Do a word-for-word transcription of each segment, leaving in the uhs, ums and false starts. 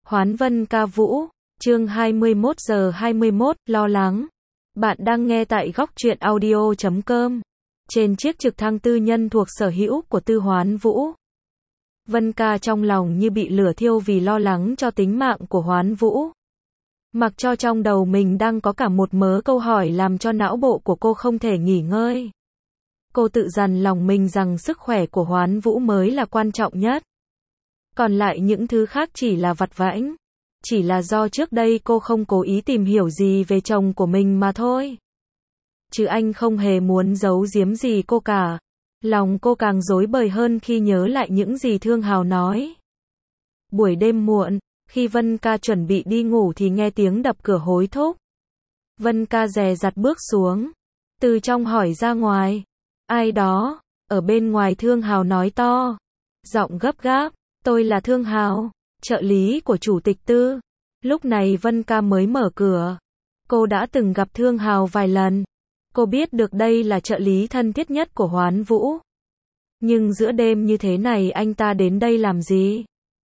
Hoán Vân Ca Vũ, chương hai mươi mốt giờ hai mươi mốt, lo lắng. Bạn đang nghe tại góc truyện audio chấm com. Trên chiếc trực thăng tư nhân thuộc sở hữu của Tư Hoán Vũ. Vân Ca trong lòng như bị lửa thiêu vì lo lắng cho tính mạng của Hoán Vũ. Mặc cho trong đầu mình đang có cả một mớ câu hỏi làm cho não bộ của cô không thể nghỉ ngơi. Cô tự dằn lòng mình rằng sức khỏe của Hoán Vũ mới là quan trọng nhất. Còn lại những thứ khác chỉ là vặt vãnh. Chỉ là do trước đây cô không cố ý tìm hiểu gì về chồng của mình mà thôi. Chứ anh không hề muốn giấu giếm gì cô cả. Lòng cô càng rối bời hơn khi nhớ lại những gì Thương Hào nói. Buổi đêm muộn, khi Vân Ca chuẩn bị đi ngủ thì nghe tiếng đập cửa hối thúc. Vân Ca dè dặt bước xuống. Từ trong hỏi ra ngoài. Ai đó? Ở bên ngoài Thương Hào nói to. Giọng gấp gáp. Tôi là Thương Hào, trợ lý của chủ tịch Tư. Lúc này Vân Ca mới mở cửa. Cô đã từng gặp Thương Hào vài lần. Cô biết được đây là trợ lý thân thiết nhất của Hoán Vũ. Nhưng giữa đêm như thế này anh ta đến đây làm gì?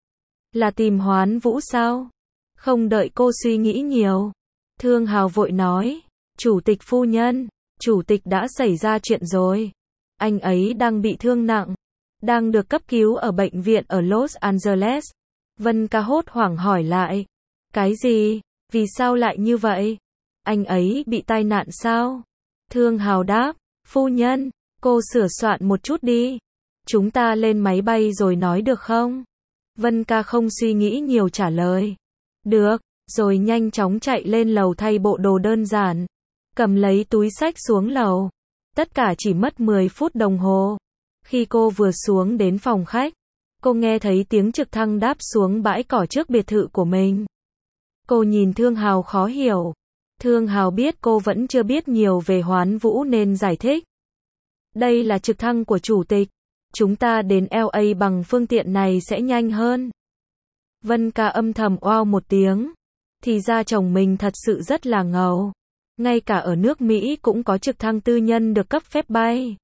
Là tìm Hoán Vũ sao? Không đợi cô suy nghĩ nhiều. Thương Hào vội nói. Chủ tịch phu nhân, chủ tịch đã xảy ra chuyện rồi. Anh ấy đang bị thương nặng. Đang được cấp cứu ở bệnh viện ở Los Angeles. Vân Ca hốt hoảng hỏi lại. Cái gì? Vì sao lại như vậy? Anh ấy bị tai nạn sao? Thương Hào đáp. Phu nhân, cô sửa soạn một chút đi. Chúng ta lên máy bay rồi nói được không? Vân Ca không suy nghĩ nhiều trả lời. Được, rồi nhanh chóng chạy lên lầu thay bộ đồ đơn giản. Cầm lấy túi xách xuống lầu. Tất cả chỉ mất mười phút đồng hồ. Khi cô vừa xuống đến phòng khách, cô nghe thấy tiếng trực thăng đáp xuống bãi cỏ trước biệt thự của mình. Cô nhìn Thương Hào khó hiểu. Thương Hào biết cô vẫn chưa biết nhiều về Hoán Vũ nên giải thích. Đây là trực thăng của chủ tịch. Chúng ta đến L A bằng phương tiện này sẽ nhanh hơn. Vân Ca âm thầm oao một tiếng. Thì ra chồng mình thật sự rất là ngầu. Ngay cả ở nước Mỹ cũng có trực thăng tư nhân được cấp phép bay.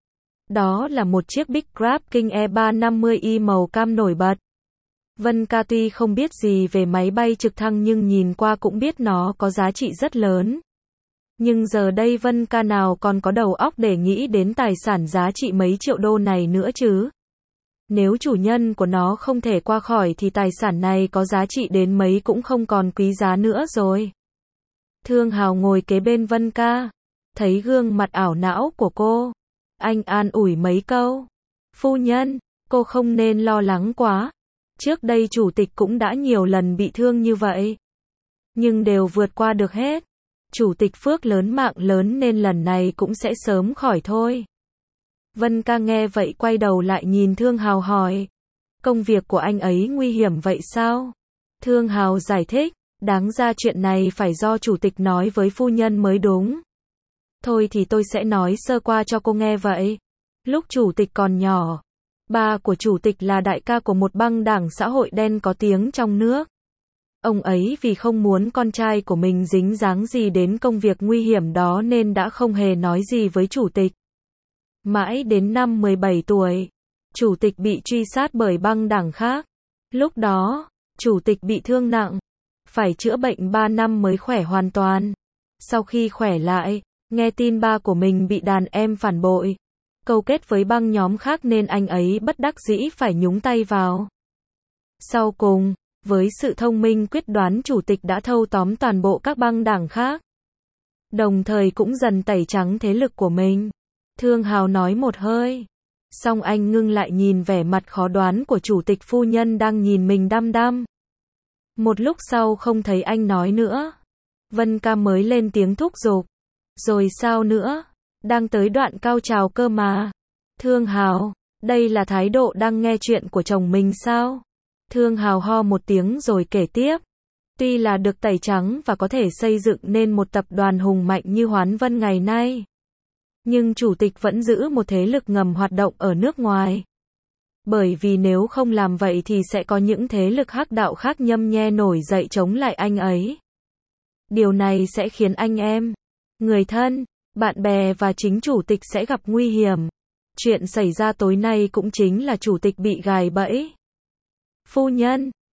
Đó là một chiếc Big Crab King E ba năm mươi i màu cam nổi bật. Vân Ca tuy không biết gì về máy bay trực thăng nhưng nhìn qua cũng biết nó có giá trị rất lớn. Nhưng giờ đây Vân Ca nào còn có đầu óc để nghĩ đến tài sản giá trị mấy triệu đô này nữa chứ. Nếu chủ nhân của nó không thể qua khỏi thì tài sản này có giá trị đến mấy cũng không còn quý giá nữa rồi. Thương Hào ngồi kế bên Vân Ca. Thấy gương mặt ảo não của cô. Anh an ủi mấy câu. Phu nhân, cô không nên lo lắng quá. Trước đây chủ tịch cũng đã nhiều lần bị thương như vậy. Nhưng đều vượt qua được hết. Chủ tịch phước lớn mạng lớn nên lần này cũng sẽ sớm khỏi thôi. Vân Ca nghe vậy quay đầu lại nhìn Thương Hào hỏi. Công việc của anh ấy nguy hiểm vậy sao? Thương Hào giải thích. Đáng ra chuyện này phải do chủ tịch nói với phu nhân mới đúng. Thôi thì tôi sẽ nói sơ qua cho cô nghe vậy. Lúc chủ tịch còn nhỏ, ba của chủ tịch là đại ca của một băng đảng xã hội đen có tiếng trong nước. Ông ấy vì không muốn con trai của mình dính dáng gì đến công việc nguy hiểm đó nên đã không hề nói gì với chủ tịch. Mãi đến năm mười bảy tuổi, chủ tịch bị truy sát bởi băng đảng khác. Lúc đó, chủ tịch bị thương nặng, phải chữa bệnh ba năm mới khỏe hoàn toàn. Sau khi khỏe lại, nghe tin ba của mình bị đàn em phản bội, câu kết với băng nhóm khác nên anh ấy bất đắc dĩ phải nhúng tay vào. Sau cùng, với sự thông minh quyết đoán chủ tịch đã thâu tóm toàn bộ các băng đảng khác. Đồng thời cũng dần tẩy trắng thế lực của mình. Thương Hào nói một hơi. Xong anh ngưng lại nhìn vẻ mặt khó đoán của chủ tịch phu nhân đang nhìn mình đăm đăm. Một lúc sau không thấy anh nói nữa. Vân Ca mới lên tiếng thúc giục. Rồi sao nữa? Đang tới đoạn cao trào cơ mà. Thương Hào, đây là thái độ đang nghe chuyện của chồng mình sao? Thương Hào ho một tiếng rồi kể tiếp. Tuy là được tẩy trắng và có thể xây dựng nên một tập đoàn hùng mạnh như Hoán Vân ngày nay. Nhưng chủ tịch vẫn giữ một thế lực ngầm hoạt động ở nước ngoài. Bởi vì nếu không làm vậy thì sẽ có những thế lực hắc đạo khác nhâm nhe nổi dậy chống lại anh ấy. Điều này sẽ khiến anh em, người thân, bạn bè và chính chủ tịch sẽ gặp nguy hiểm. Chuyện xảy ra tối nay cũng chính là chủ tịch bị gài bẫy. Phu nhân,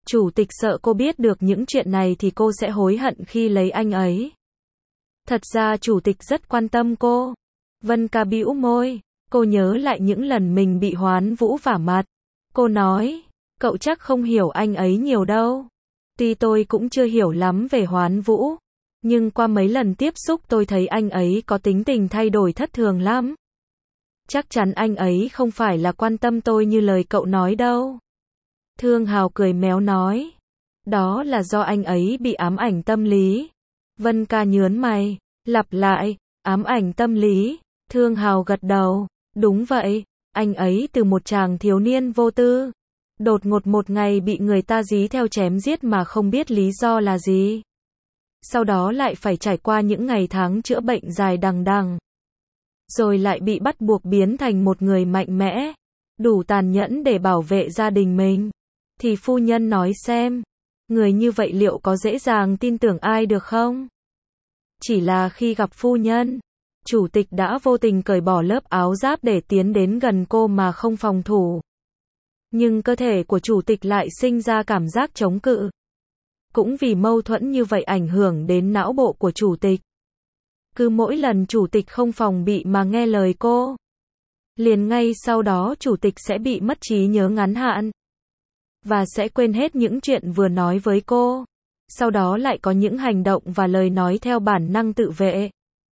Chủ tịch sợ cô biết được những chuyện này thì cô sẽ hối hận khi lấy anh ấy. Thật ra chủ tịch rất quan tâm cô. Vân Ca bĩu môi, cô nhớ lại những lần mình bị Hoán Vũ vả mặt. Cô nói, cậu chắc không hiểu anh ấy nhiều đâu. Tuy tôi cũng chưa hiểu lắm về Hoán Vũ, nhưng qua mấy lần tiếp xúc tôi thấy anh ấy có tính tình thay đổi thất thường lắm. Chắc chắn anh ấy không phải là quan tâm tôi như lời cậu nói đâu. Thương Hào cười méo nói, đó là do anh ấy bị ám ảnh tâm lý. Vân Ca nhớn mày, lặp lại, ám ảnh tâm lý. Thương Hào gật đầu, đúng vậy, anh ấy từ một chàng thiếu niên vô tư, đột ngột một ngày bị người ta dí theo chém giết mà không biết lý do là gì. Sau đó lại phải trải qua những ngày tháng chữa bệnh dài đằng đằng. Rồi lại bị bắt buộc biến thành một người mạnh mẽ, đủ tàn nhẫn để bảo vệ gia đình mình. Thì phu nhân nói xem, người như vậy liệu có dễ dàng tin tưởng ai được không? Chỉ là khi gặp phu nhân, chủ tịch đã vô tình cởi bỏ lớp áo giáp để tiến đến gần cô mà không phòng thủ. Nhưng cơ thể của chủ tịch lại sinh ra cảm giác chống cự. Cũng vì mâu thuẫn như vậy ảnh hưởng đến não bộ của chủ tịch. Cứ mỗi lần chủ tịch không phòng bị mà nghe lời cô, liền ngay sau đó chủ tịch sẽ bị mất trí nhớ ngắn hạn. Và sẽ quên hết những chuyện vừa nói với cô. Sau đó lại có những hành động và lời nói theo bản năng tự vệ.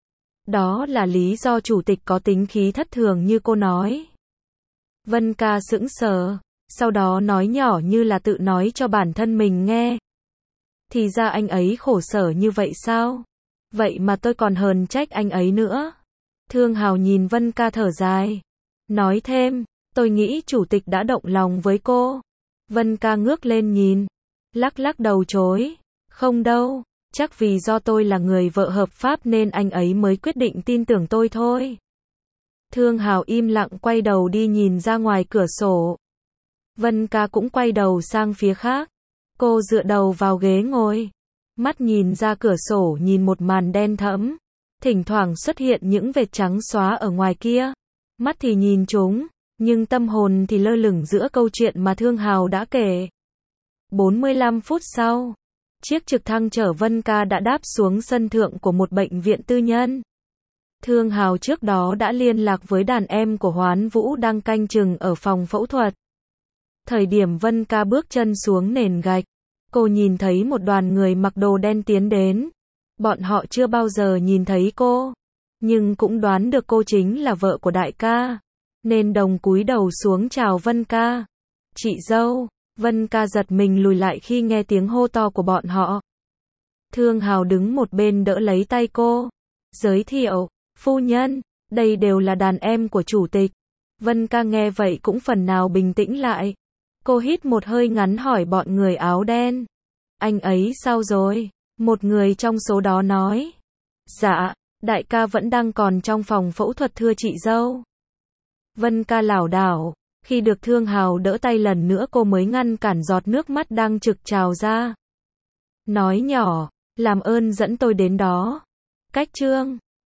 Đó là lý do chủ tịch có tính khí thất thường như cô nói. Vân Ca sững sờ, sau đó nói nhỏ như là tự nói cho bản thân mình nghe. Thì ra anh ấy khổ sở như vậy sao? Vậy mà tôi còn hờn trách anh ấy nữa. Thương Hào nhìn Vân Ca thở dài. Nói thêm, tôi nghĩ chủ tịch đã động lòng với cô. Vân Ca ngước lên nhìn, lắc lắc đầu chối. Không đâu, chắc vì do tôi là người vợ hợp pháp nên anh ấy mới quyết định tin tưởng tôi thôi. Thương Hào im lặng quay đầu đi nhìn ra ngoài cửa sổ. Vân Ca cũng quay đầu sang phía khác. Cô dựa đầu vào ghế ngồi, mắt nhìn ra cửa sổ nhìn một màn đen thẫm. Thỉnh thoảng xuất hiện những vệt trắng xóa ở ngoài kia. Mắt thì nhìn chúng, nhưng tâm hồn thì lơ lửng giữa câu chuyện mà Thương Hào đã kể. bốn mươi lăm phút sau, chiếc trực thăng chở Vân Ca đã đáp xuống sân thượng của một bệnh viện tư nhân. Thương Hào trước đó đã liên lạc với đàn em của Hoán Vũ đang canh chừng ở phòng phẫu thuật. Thời điểm Vân Ca bước chân xuống nền gạch, cô nhìn thấy một đoàn người mặc đồ đen tiến đến. Bọn họ chưa bao giờ nhìn thấy cô, nhưng cũng đoán được cô chính là vợ của đại ca, nên đồng cúi đầu xuống chào Vân Ca. Chị dâu. Vân Ca giật mình lùi lại khi nghe tiếng hô to của bọn họ. Thương Hào đứng một bên đỡ lấy tay cô. Giới thiệu, phu nhân, đây đều là đàn em của chủ tịch. Vân Ca nghe vậy cũng phần nào bình tĩnh lại. Cô hít một hơi ngắn hỏi bọn người áo đen. Anh ấy sao rồi? Một người trong số đó nói. Dạ, đại ca vẫn đang còn trong phòng phẫu thuật thưa chị dâu. Vân Ca lảo đảo. Khi được Thương Hào đỡ tay lần nữa cô mới ngăn cản giọt nước mắt đang trực trào ra. Nói nhỏ, làm ơn dẫn tôi đến đó. Cách Trương.